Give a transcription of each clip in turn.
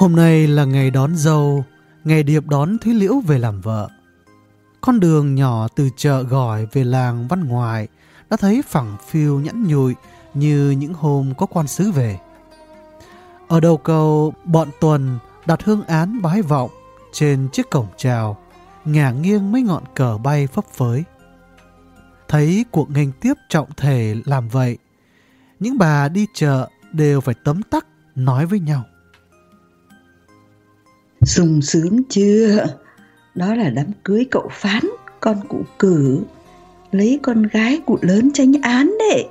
Hôm nay là ngày đón dâu, ngày Điệp đón Thúy Liễu về làm vợ. Con đường nhỏ từ chợ Gỏi về làng Văn Ngoài đã thấy phẳng phiu nhẵn nhụi như những hôm có quan sứ về. Ở đầu cầu, bọn Tuần đặt hương án bái vọng trên chiếc cổng chào, ngả nghiêng mấy ngọn cờ bay phấp phới. Thấy cuộc nghênh tiếp trọng thể làm vậy, những bà đi chợ đều phải tấm tắc nói với nhau. Sung sướng chưa? Đó là đám cưới cậu Phán, con cụ Cử, lấy con gái cụ lớn Chánh Án đấy.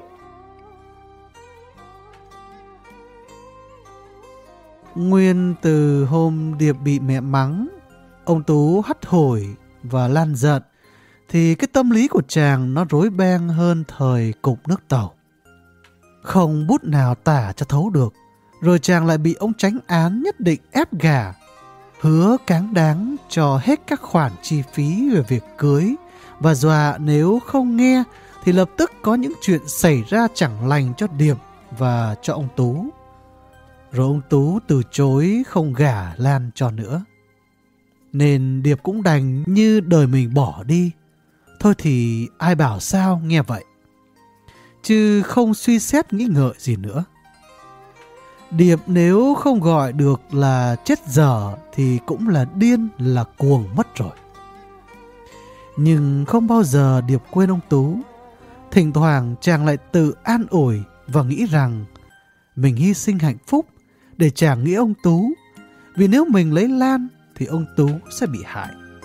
Nguyên từ hôm Điệp bị mẹ mắng, ông Tú hắt hủi và lan giận, thì cái tâm lý của chàng nó rối beng hơn thời cục nước tàu. Không bút nào tả cho thấu được, rồi chàng lại bị ông Chánh Án nhất định ép gả, hứa cáng đáng cho hết các khoản chi phí về việc cưới, và dọa nếu không nghe thì lập tức có những chuyện xảy ra chẳng lành cho Điệp và cho ông Tú. Rồi ông Tú từ chối không gả Lan cho nữa. Nên Điệp cũng đành như đời mình bỏ đi. Thôi thì ai bảo sao nghe vậy, chứ không suy xét nghĩ ngợi gì nữa. Điệp nếu không gọi được là chết dở thì cũng là điên, là cuồng mất rồi. Nhưng không bao giờ Điệp quên ông Tú. Thỉnh thoảng chàng lại tự an ủi và nghĩ rằng mình hy sinh hạnh phúc để chàng nghĩ ông Tú, vì nếu mình lấy Lan thì ông Tú sẽ bị hại.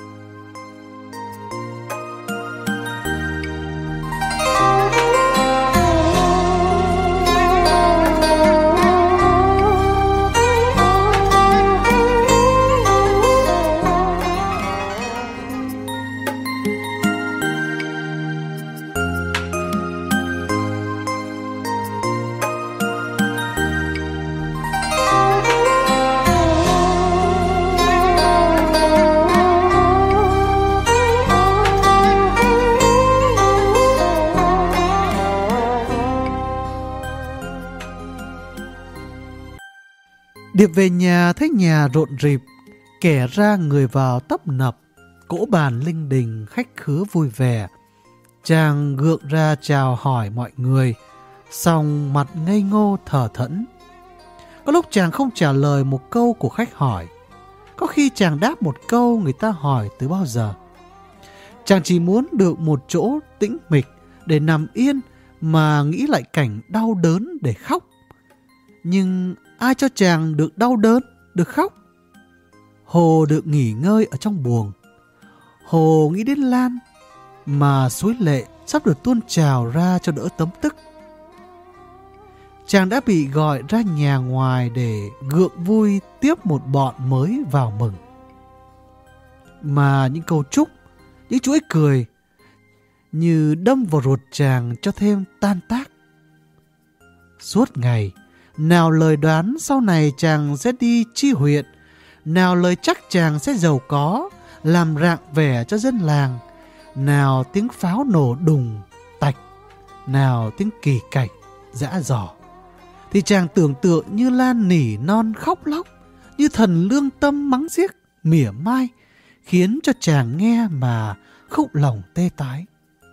Điệp về nhà thấy nhà rộn rịp, kẻ ra người vào tấp nập, cỗ bàn linh đình, khách khứa vui vẻ. Chàng gượng ra chào hỏi mọi người, xong mặt ngây ngô thờ thẫn. Có lúc chàng không trả lời một câu của khách hỏi, có khi chàng đáp một câu người ta hỏi từ bao giờ. Chàng chỉ muốn được một chỗ tĩnh mịch để nằm yên mà nghĩ lại cảnh đau đớn để khóc. Nhưng ai cho chàng được đau đớn, được khóc? Hồ được nghỉ ngơi ở trong buồng. Hồ nghĩ đến Lan, mà suối lệ sắp được tuôn trào ra cho đỡ tấm tức. Chàng đã bị gọi ra nhà ngoài để gượng vui tiếp một bọn mới vào mừng. Mà những câu chúc, những chuỗi cười như đâm vào ruột chàng cho thêm tan tác. Suốt ngày, nào lời đoán sau này chàng sẽ đi chi huyện, nào lời chắc chàng sẽ giàu có, làm rạng vẻ cho dân làng, nào tiếng pháo nổ đùng, tạch, nào tiếng kỳ cảnh, giã giỏ, thì chàng tưởng tượng như Lan nỉ non khóc lóc, như thần lương tâm mắng xiếc, mỉa mai, khiến cho chàng nghe mà khúc lòng tê tái.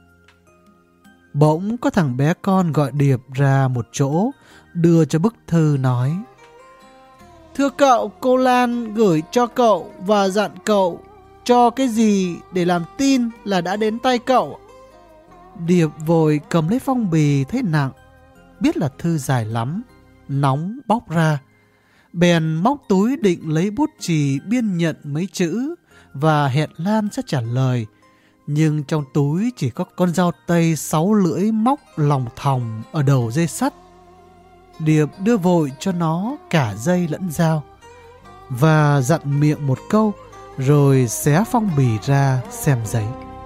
Bỗng có thằng bé con gọi Điệp ra một chỗ, đưa cho bức thư nói: "Thưa cậu, cô Lan gửi cho cậu và dặn cậu cho cái gì để làm tin là đã đến tay cậu." Điệp vội cầm lấy phong bì thấy nặng, biết là thư dài lắm, nóng bóc ra. Bèn móc túi định lấy bút chì biên nhận mấy chữ và hẹn Lan sẽ trả lời. Nhưng trong túi chỉ có con dao tây 6 lưỡi móc lòng thòng ở đầu dây sắt. Điệp đưa vội cho nó cả dây lẫn dao và dặn miệng một câu, rồi xé phong bì ra xem giấy.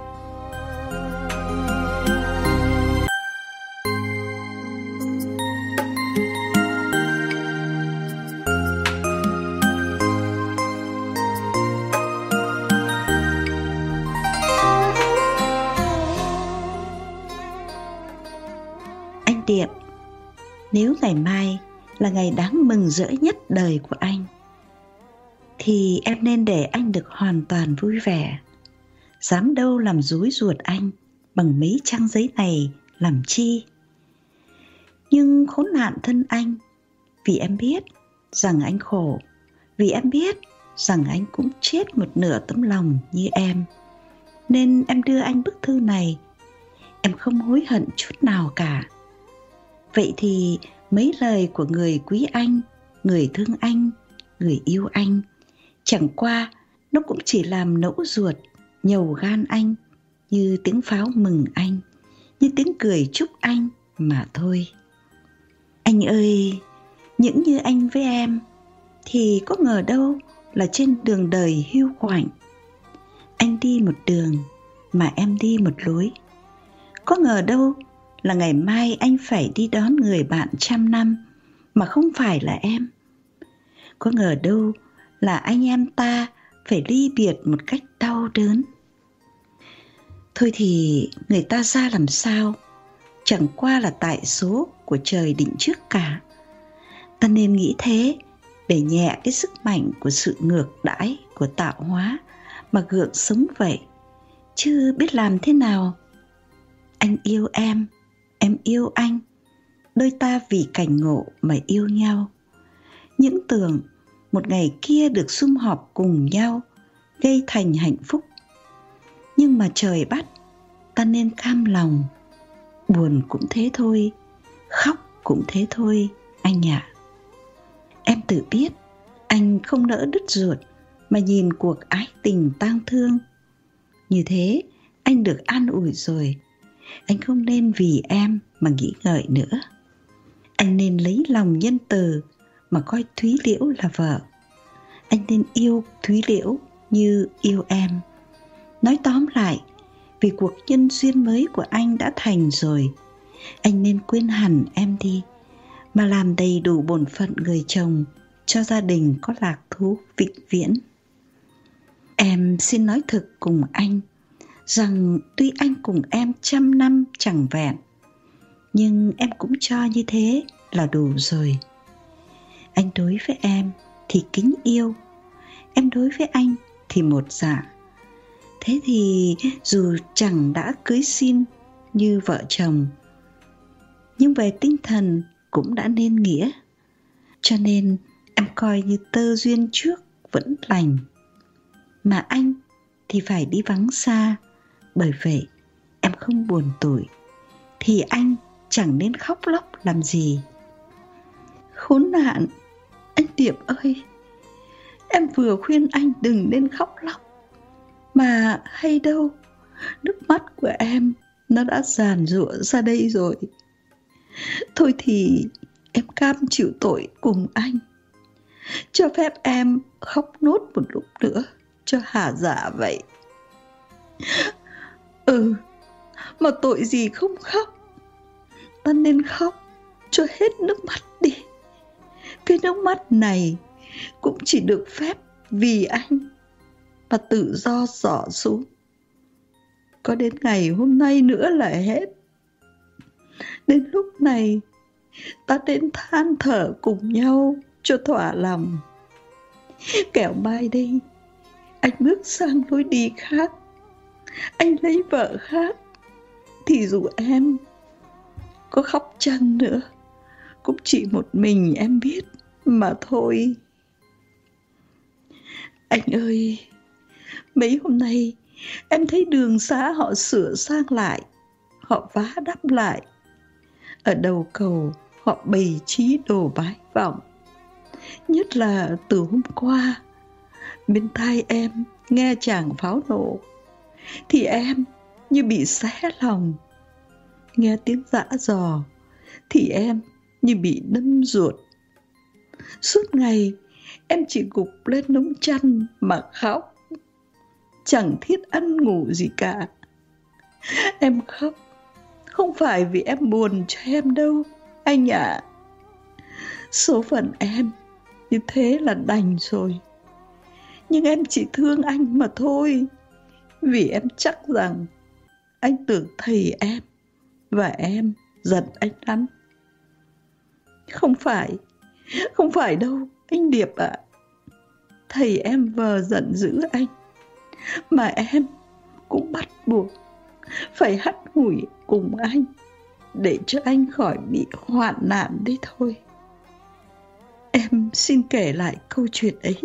Anh Điệp, nếu ngày mai là ngày đáng mừng rỡ nhất đời của anh, thì em nên để anh được hoàn toàn vui vẻ. Dám đâu làm rối ruột anh bằng mấy trang giấy này làm chi. Nhưng khốn nạn thân anh, vì em biết rằng anh khổ, vì em biết rằng anh cũng chết một nửa tấm lòng như em, nên em đưa anh bức thư này. Em không hối hận chút nào cả. Vậy thì mấy lời của người quý anh, người thương anh, người yêu anh, chẳng qua nó cũng chỉ làm nẫu ruột, nhầu gan anh, như tiếng pháo mừng anh, như tiếng cười chúc anh mà thôi. Anh ơi, những như anh với em thì có ngờ đâu là trên đường đời hiu quạnh. Anh đi một đường mà em đi một lối. Có ngờ đâu là ngày mai anh phải đi đón người bạn trăm năm mà không phải là em. Có ngờ đâu là anh em ta phải ly biệt một cách đau đớn. Thôi thì người ta ra làm sao, chẳng qua là tại số của trời định trước cả. Ta nên nghĩ thế để nhẹ cái sức mạnh của sự ngược đãi của tạo hóa mà gượng sống vậy, chứ biết làm thế nào. Anh yêu em yêu anh, đôi ta vì cảnh ngộ mà yêu nhau. Những tưởng một ngày kia được sum họp cùng nhau, gây thành hạnh phúc. Nhưng mà trời bắt, ta nên cam lòng. Buồn cũng thế thôi, khóc cũng thế thôi anh ạ. Em tự biết anh không nỡ đứt ruột mà nhìn cuộc ái tình tang thương. Như thế anh được an ủi rồi. Anh không nên vì em mà nghĩ ngợi nữa. Anh nên lấy lòng nhân từ mà coi Thúy Liễu là vợ. Anh nên yêu Thúy Liễu như yêu em. Nói tóm lại, vì cuộc nhân duyên mới của anh đã thành rồi, anh nên quên hẳn em đi, mà làm đầy đủ bổn phận người chồng cho gia đình có lạc thú vĩnh viễn. Em xin nói thực cùng anh rằng tuy anh cùng em 100 năm chẳng vẹn, nhưng em cũng cho như thế là đủ rồi. Anh đối với em thì kính yêu, em đối với anh thì một dạ. Thế thì dù chẳng đã cưới xin như vợ chồng, nhưng về tinh thần cũng đã nên nghĩa. Cho nên em coi như tơ duyên trước vẫn lành. Mà anh thì phải đi vắng xa, bởi vậy em không buồn tủi, thì anh chẳng nên khóc lóc làm gì. Khốn nạn, anh Điệp ơi, em vừa khuyên anh đừng nên khóc lóc, mà hay đâu, nước mắt của em nó đã giàn giụa ra đây rồi. Thôi thì em cam chịu tội cùng anh, cho phép em khóc nốt một lúc nữa cho hả dạ vậy. Mà tội gì không khóc. Ta nên khóc cho hết nước mắt đi. Cái nước mắt này cũng chỉ được phép vì anh mà tự do xỏ xuống. Có đến ngày hôm nay nữa là hết. Đến lúc này ta nên than thở cùng nhau cho thỏa lòng. Kẻo mai đây anh bước sang lối đi khác, anh lấy vợ khác, thì dù em có khóc chăng nữa cũng chỉ một mình em biết mà thôi. Anh ơi, mấy hôm nay em thấy đường xá họ sửa sang lại, họ vá đắp lại. Ở đầu cầu họ bày trí đồ bái vọng. Nhất là từ hôm qua, bên tai em nghe chàng pháo nổ, thì em như bị xé lòng. Nghe tiếng giã giò thì em như bị đâm ruột. Suốt ngày em chỉ gục lên nấm chăn mà khóc, chẳng thiết ăn ngủ gì cả. Em khóc không phải vì em buồn cho em đâu anh ạ. Số phận em như thế là đành rồi. Nhưng em chỉ thương anh mà thôi. Vì em chắc rằng anh tưởng thầy em và em giận anh lắm. Không phải đâu anh Điệp ạ. thầy em vờ giận dữ anh, mà em cũng bắt buộc phải hắt hủi cùng anh để cho anh khỏi bị hoạn nạn đấy thôi. Em xin kể lại câu chuyện ấy.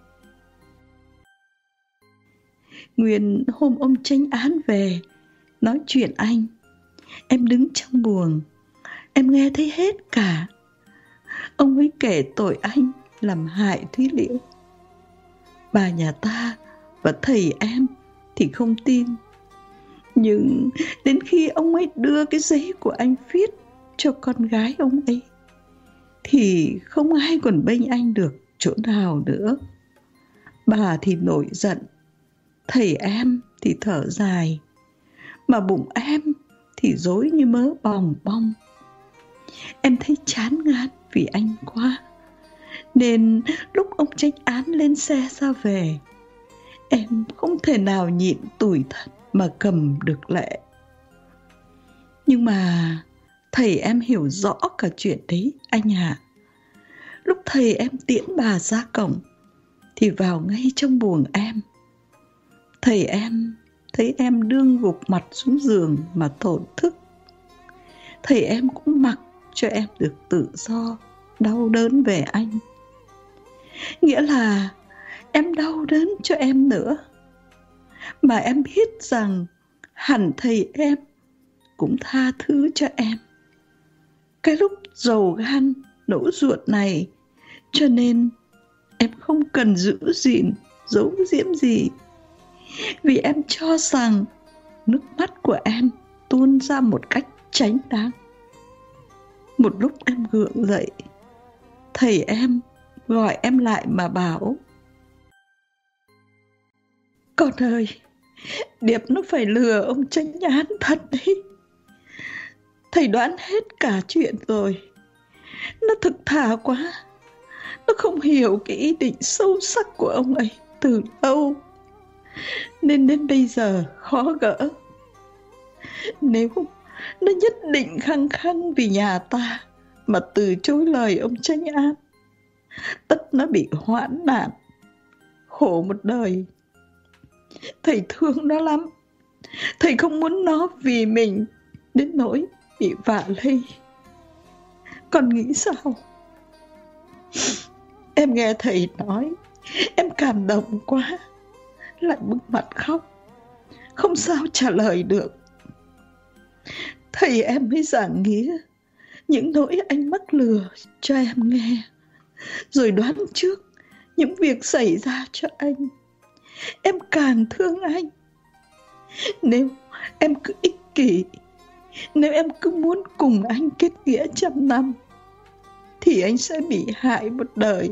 Nguyên hôm ông chánh án về nói chuyện anh, em đứng trong buồng, em nghe thấy hết cả. Ông ấy kể tội anh làm hại Thúy Liễu. Bà nhà ta và thầy em thì không tin. Nhưng đến khi ông ấy đưa cái giấy của anh viết cho con gái ông ấy thì không ai còn bênh anh được chỗ nào nữa. Bà thì nổi giận, thầy em thì thở dài, mà bụng em thì rối như mớ bòng bong. Em thấy chán ngán vì anh quá, nên lúc ông chánh án lên xe ra về, em không thể nào nhịn tủi thân mà cầm được lệ. Nhưng mà thầy em hiểu rõ cả chuyện đấy anh ạ. Lúc thầy em tiễn bà ra cổng thì vào ngay trong buồng em. Thầy em thấy em đương gục mặt xuống giường mà thổn thức. Thầy em cũng mặc cho em được tự do, đau đớn về anh. Nghĩa là em đau đớn cho em nữa. Mà em biết rằng hẳn thầy em cũng tha thứ cho em. Cái lúc dầu gan nổ ruột này, cho nên em không cần giữ gìn, giấu giếm gì. Vì em cho rằng nước mắt của em tuôn ra một cách chánh đáng. Một lúc em gượng dậy, thầy em gọi em lại mà bảo: Con ơi, Điệp nó phải lừa ông chánh án thật đấy. Thầy đoán hết cả chuyện rồi. Nó thực thà quá. Nó không hiểu cái ý định sâu sắc của ông ấy từ lâu, nên đến bây giờ khó gỡ. Nếu nó nhất định khăng khăng vì nhà ta mà từ chối lời ông chánh án, tất nó bị hoãn nạn, khổ một đời. Thầy thương nó lắm. Thầy không muốn nó vì mình đến nỗi bị vạ lây. Con nghĩ sao? Em nghe thầy nói, em cảm động quá, lại bưng mặt khóc, không sao trả lời được. Thầy em mới giảng nghĩa những nỗi anh mắc lừa cho em nghe, rồi đoán trước những việc xảy ra cho anh. Em càng thương anh. Nếu em cứ ích kỷ, nếu em cứ muốn cùng anh kết nghĩa 100 năm, thì anh sẽ bị hại một đời.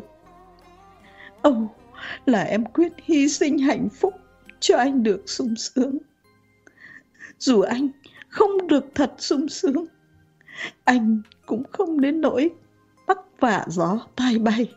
Là em quyết hy sinh hạnh phúc cho anh được sung sướng. Dù anh không được thật sung sướng, anh cũng không đến nỗi mắc vạ gió tai bay.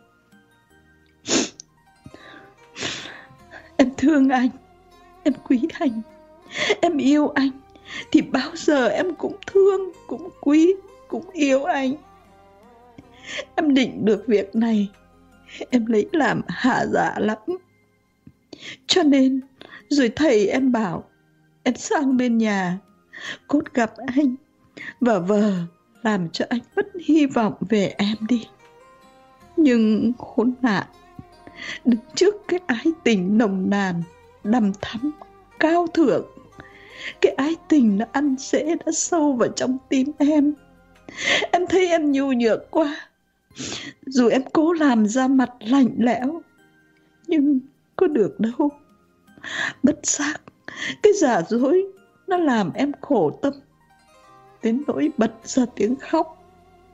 Em thương anh, em quý anh, em yêu anh, thì bao giờ em cũng thương, cũng quý, cũng yêu anh. Em định được việc này, em lấy làm hạ dạ lắm. Cho nên rồi thầy em bảo em sang bên nhà cốt gặp anh và vờ làm cho anh mất hy vọng về em đi. Nhưng khốn nạn, đứng trước cái ái tình nồng nàn, đằm thắm, cao thượng, cái ái tình nó ăn rễ đã sâu vào trong tim em. Em thấy em nhu nhược quá. Dù em cố làm ra mặt lạnh lẽo, nhưng có được đâu. Bất giác, cái giả dối nó làm em khổ tâm, đến nỗi bật ra tiếng khóc.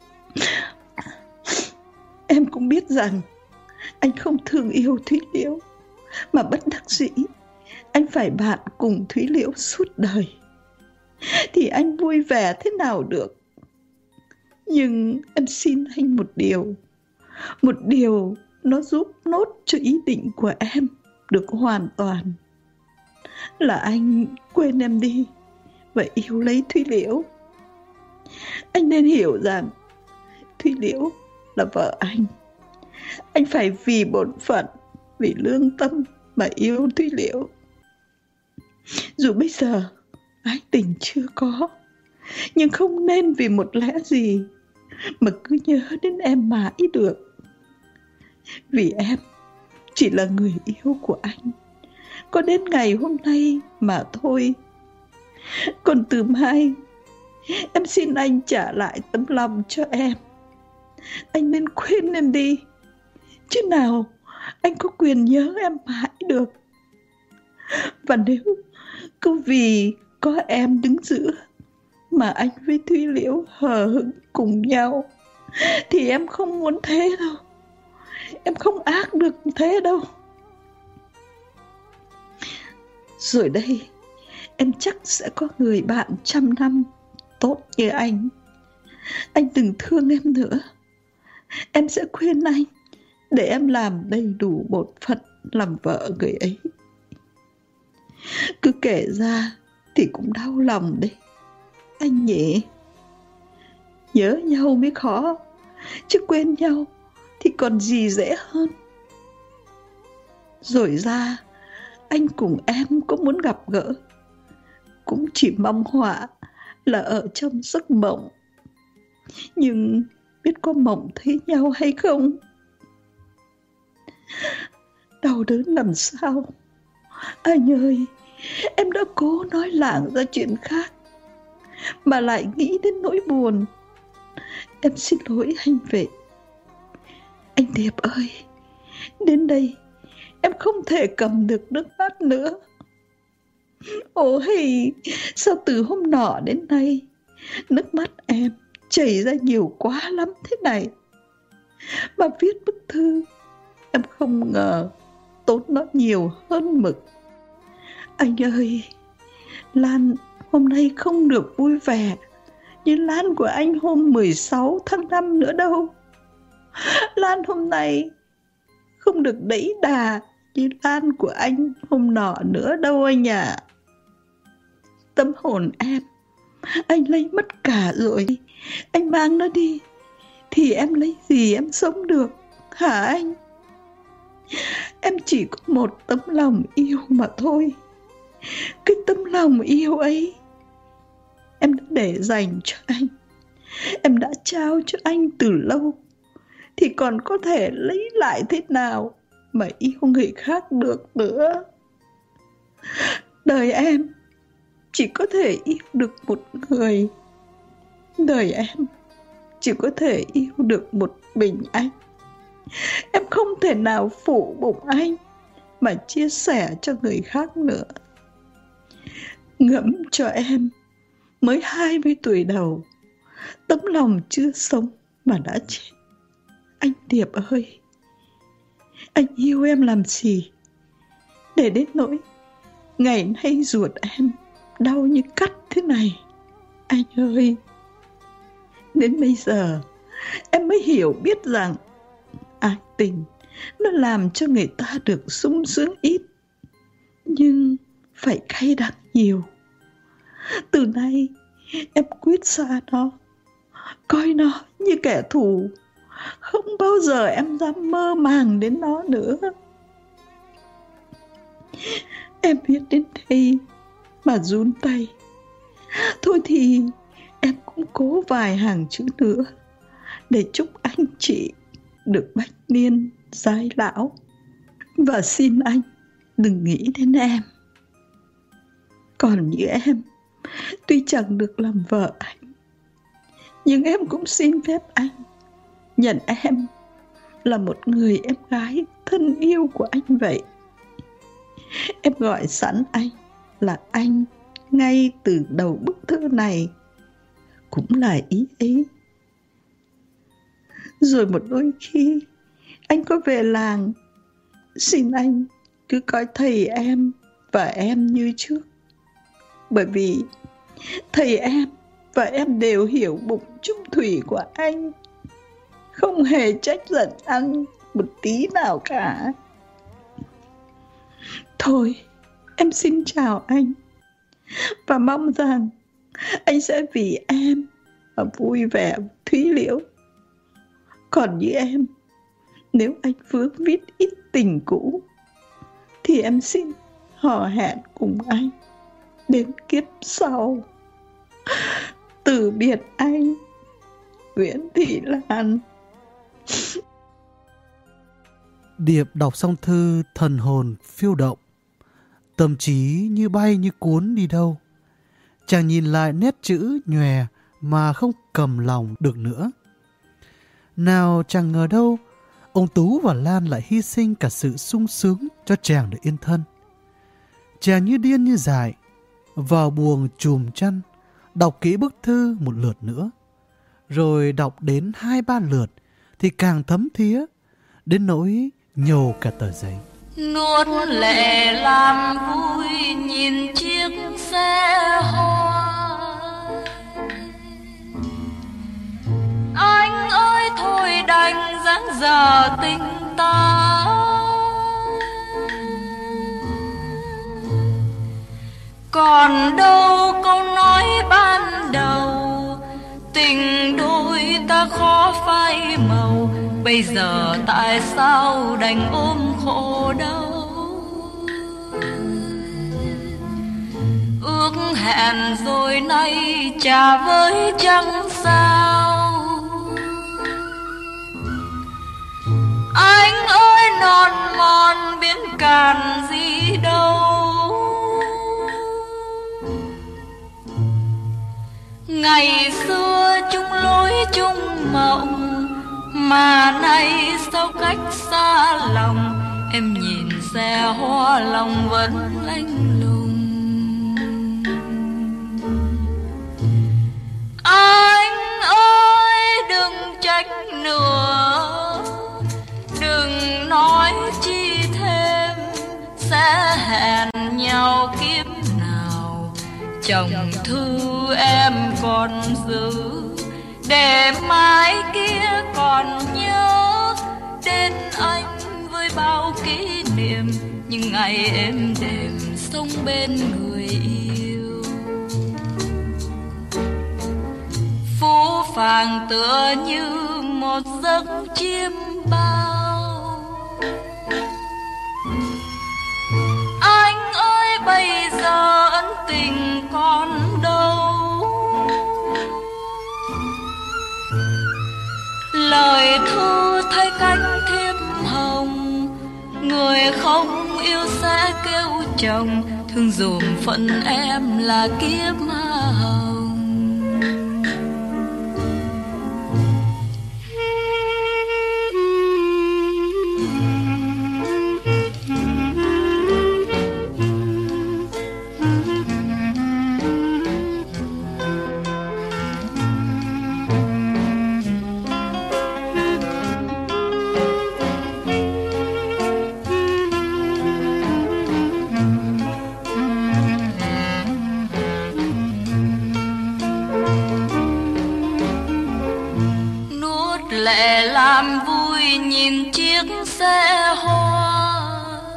Em cũng biết rằng anh không thương yêu Thúy Liễu, mà bất đắc dĩ anh phải bạn cùng Thúy Liễu suốt đời. Thì anh vui vẻ thế nào được. Nhưng em xin anh một điều nó giúp nốt cho ý định của em được hoàn toàn, là anh quên em đi và yêu lấy Thúy Liễu. Anh nên hiểu rằng Thúy Liễu là vợ anh. Anh phải vì bổn phận vì lương tâm mà yêu Thúy Liễu. Dù bây giờ ái tình chưa có, nhưng không nên vì một lẽ gì mà cứ nhớ đến em mãi được. Vì em chỉ là người yêu của anh, có đến ngày hôm nay mà thôi. Còn từ mai, em xin anh trả lại tấm lòng cho em. Anh nên quên em đi, chứ nào anh có quyền nhớ em mãi được. Và nếu cứ vì có em đứng giữa mà anh với Thúy Liễu hờ hững cùng nhau, thì em không muốn thế đâu. Em không ác được thế đâu. Rồi đây, em chắc sẽ có người bạn 100 năm tốt như anh. Anh đừng thương em nữa. Em sẽ khuyên anh để em làm đầy đủ bổn phận làm vợ người ấy. Cứ kể ra thì cũng đau lòng đấy, anh nhỉ. Nhớ nhau mới khó, chứ quên nhau thì còn gì dễ hơn. Rồi ra anh cùng em có muốn gặp gỡ, cũng chỉ mong họa là ở trong giấc mộng. Nhưng biết có mộng thấy nhau hay không? Đau đớn làm sao. Anh ơi, em đã cố nói lảng ra chuyện khác mà lại nghĩ đến nỗi buồn. Em xin lỗi anh vậy. Anh Điệp ơi, đến đây em không thể cầm được nước mắt nữa. Ôi, sao từ hôm nọ đến nay nước mắt em chảy ra nhiều quá lắm thế này. Mà viết bức thư, em không ngờ tốn nó nhiều hơn mực. Anh ơi, Lan hôm nay không được vui vẻ như Lan của anh hôm 16 tháng 5 nữa đâu. Lan hôm nay không được đẫy đà như Lan của anh hôm nọ nữa đâu anh ạ. Tâm hồn em, anh lấy mất cả rồi. Anh mang nó đi thì em lấy gì em sống được hả anh? Em chỉ có một tấm lòng yêu mà thôi. Cái tấm lòng yêu ấy em đã để dành cho anh, em đã trao cho anh từ lâu, thì còn có thể lấy lại thế nào mà yêu người khác được nữa. Đời em chỉ có thể yêu được một người. Đời em chỉ có thể yêu được một mình anh. Em không thể nào phụ bụng anh mà chia sẻ cho người khác nữa. Ngẫm cho em, mới 20 tuổi đầu, tấm lòng chưa sống mà đã chết. Anh Điệp ơi, anh yêu em làm gì để đến nỗi ngày nay ruột em đau như cắt thế này? Anh ơi, đến bây giờ em mới hiểu biết rằng ái tình nó làm cho người ta được sung sướng ít, nhưng phải cay đắng nhiều. Từ nay em quyết xa nó, coi nó như kẻ thù. Không bao giờ em dám mơ màng đến nó nữa. Em viết đến đây mà run tay. Thôi thì em cũng cố vài hàng chữ nữa để chúc anh chị được bách niên giai lão. Và xin anh đừng nghĩ đến em. Còn như em, tuy chẳng được làm vợ anh, nhưng em cũng xin phép anh nhận em là một người em gái thân yêu của anh vậy. Em gọi sẵn anh là anh ngay từ đầu bức thư này, cũng là ý ấy. Rồi một đôi khi anh có về làng, xin anh cứ coi thầy em và em như trước. Bởi vì thầy em và em đều hiểu bụng chung thủy của anh, không hề trách giận anh một tí nào cả. Thôi, em xin chào anh và mong rằng anh sẽ vì em mà vui vẻ Thúy Liễu. Còn như em, nếu anh vướng vít ít tình cũ thì em xin hò hẹn cùng anh đến kiếp sau. Từ biệt anh, Nguyễn Thị Lan. Điệp đọc xong thư thần hồn phiêu động, tâm trí như bay như cuốn đi đâu. Chàng nhìn lại nét chữ nhòe mà không cầm lòng được nữa. Nào chàng ngờ đâu, ông Tú và Lan lại hy sinh cả sự sung sướng cho chàng được yên thân. Chàng như điên như dại, vào buồng chùm chăn, đọc kỹ bức thư một lượt nữa. Rồi đọc đến 2-3 lượt thì càng thấm thía, đến nỗi nhầu cả tờ giấy. Nuốt lệ làm vui nhìn chiếc xe hoa. Anh ơi thôi đành dáng dở tình ta. Còn đâu câu nói ban đầu, tình đôi ta khó phai màu. Bây giờ tại sao đành ôm khổ đau. Ước hẹn rồi nay chả với chẳng sao. Anh ơi non mòn biển cạn gì đâu. Ngày xưa chung lối chung mộng, mà nay sao cách xa lòng. Em nhìn xe hoa lòng vẫn lạnh lùng. Anh ơi đừng trách nữa, đừng nói chi thêm. Sẽ hẹn nhau kiếp nào, chồng thư em còn giữ. Để mai kia còn nhớ đến anh với bao kỷ niệm. Những ngày êm đềm sống bên người yêu. Phũ phàng tựa như một giấc chiêm bao. Anh ơi bây giờ ân tình còn đâu. Lời thư thay cánh thiếp hồng, người không yêu sẽ kêu chồng. Thương dùm phận em là kiếp hồng. Lệ làm vui nhìn chiếc xe hoa.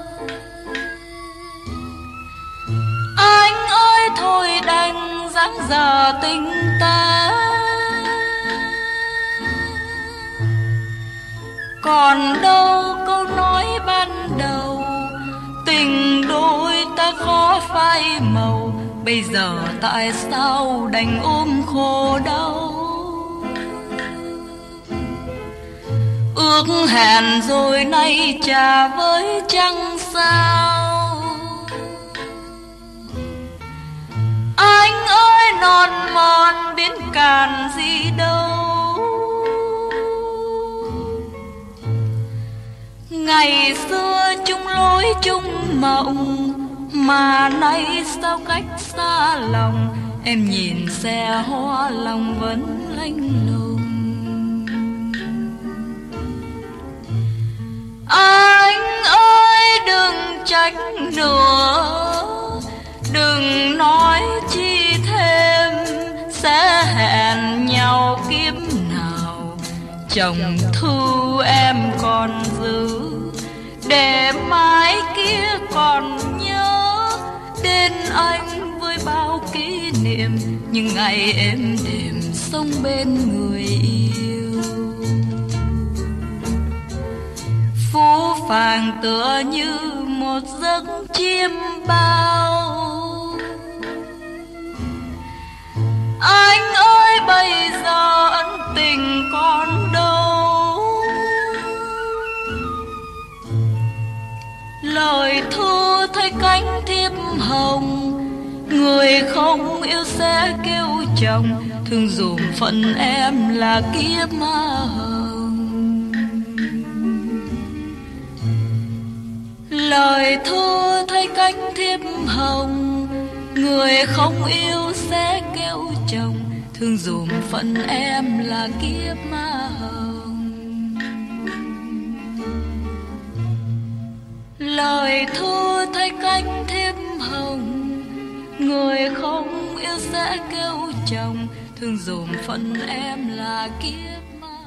Anh ơi thôi đành dáng dở tình ta. Còn đâu câu nói ban đầu, tình đôi ta khó phai màu. Bây giờ tại sao đành ôm khổ đau. Ước hẹn rồi nay chả với chẳng sao. Anh ơi non mòn biển cạn gì đâu. Ngày xưa chung lối chung mộng, mà nay sao cách xa lòng. Em nhìn xe hoa lòng vẫn lạnh lùng. Anh ơi đừng trách nữa, đừng nói chi thêm. Sẽ hẹn nhau kiếp nào, chồng thư em còn giữ. Để mai kia còn nhớ đến anh với bao kỷ niệm. Những ngày êm đềm sống bên người yêu. Phũ phàng tựa như một giấc chiêm bao. Anh ơi bây giờ ân tình còn đâu, lời thư thay cánh thiếp hồng, người không yêu sẽ kêu chồng, thương dùm phận em là kiếp ma hồng. Lời thư thay cánh thiếp hồng, người không yêu sẽ kêu chồng, thương dùm phận em là kiếp ma hồng. Lời thư thay cánh thiếp hồng, người không yêu sẽ kêu chồng, thương dùm phận em là kiếp ma.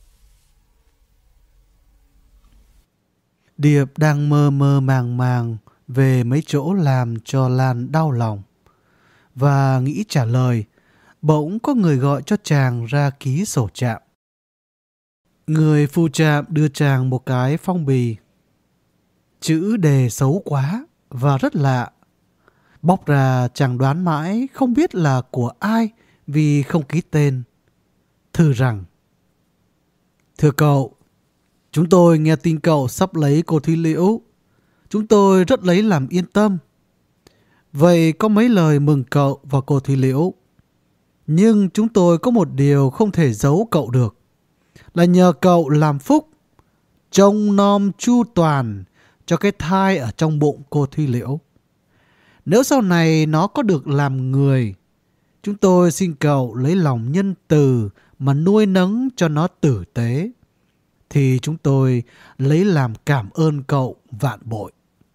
Điệp đang mơ mơ màng màng về mấy chỗ làm cho Lan đau lòng và nghĩ trả lời, bỗng có người gọi cho chàng ra ký sổ trạm. Người phù trạm đưa chàng một cái phong bì. Chữ đề xấu quá và rất lạ. Bóc ra chàng đoán mãi không biết là của ai vì không ký tên. Thư rằng: Thưa cậu, chúng tôi nghe tin cậu sắp lấy cô Thúy Liễu. Chúng tôi rất lấy làm yên tâm. Vậy có mấy lời mừng cậu và cô Thúy Liễu. Nhưng chúng tôi có một điều không thể giấu cậu được, là nhờ cậu làm phúc, trông nom chu toàn cho cái thai ở trong bụng cô Thúy Liễu. Nếu sau này nó có được làm người, chúng tôi xin cậu lấy lòng nhân từ mà nuôi nấng cho nó tử tế, thì chúng tôi lấy làm cảm ơn cậu vạn bội.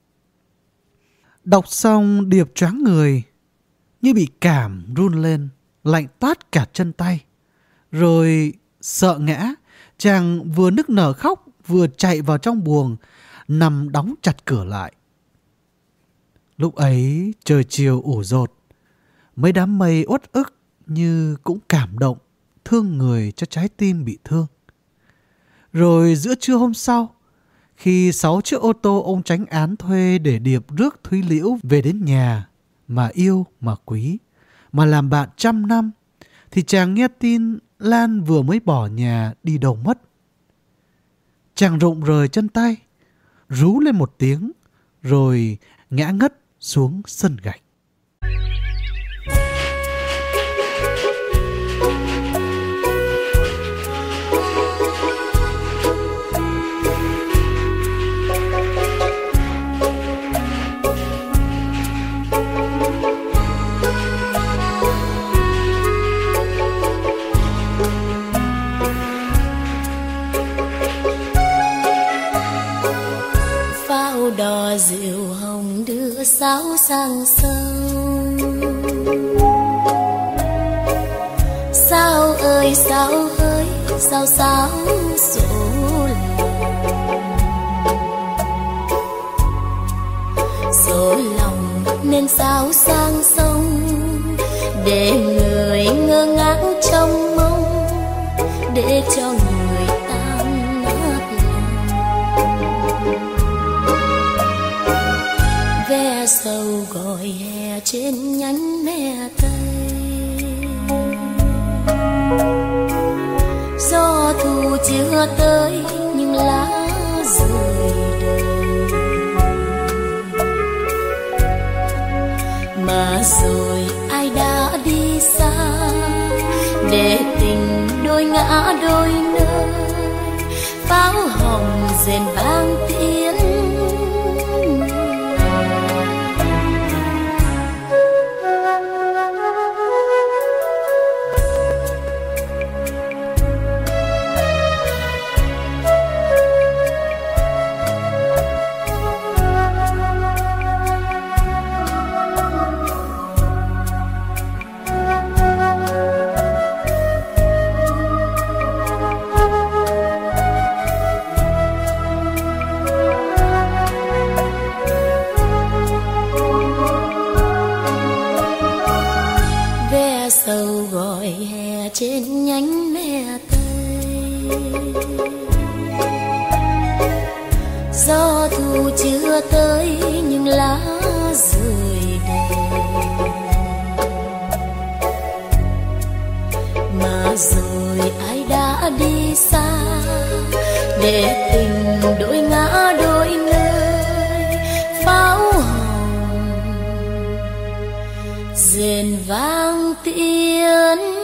Đọc xong Điệp choáng người, như bị cảm run lên, lạnh toát cả chân tay. Rồi sợ ngã, chàng vừa nức nở khóc vừa chạy vào trong buồng, nằm đóng chặt cửa lại. Lúc ấy trời chiều ủ dột, mấy đám mây uất ức như cũng cảm động, thương người cho trái tim bị thương. Rồi giữa trưa hôm sau, khi 6 chiếc ô tô ông chánh án thuê để Điệp rước Thúy Liễu về đến nhà, mà yêu mà quý, mà làm bạn 100 năm, thì chàng nghe tin Lan vừa mới bỏ nhà đi đâu mất. Chàng rụng rời chân tay, rú lên một tiếng, rồi ngã ngất xuống sân gạch. Đò rượu hồng đưa sáo sang sông. Sao ơi sao ơi sao sao số lòng nên sao sang sông, để người ngơ ngác trong mong, để cho người tan nát lòng. Ve sầu gọi hè trên nhánh me tây, gió thu chưa tới nhưng lá rơi đầy. Mà rồi ai đã đi xa, để tình đôi ngã đôi nơi, pháo hồng rền vang tiếng. Sầu gọi hè trên nhánh me tây, gió thu chưa tới nhưng lá rơi đầy. Mà rồi ai đã đi xa để tình đôi ngã đôi nơi, pháo hồng rền vang tiếng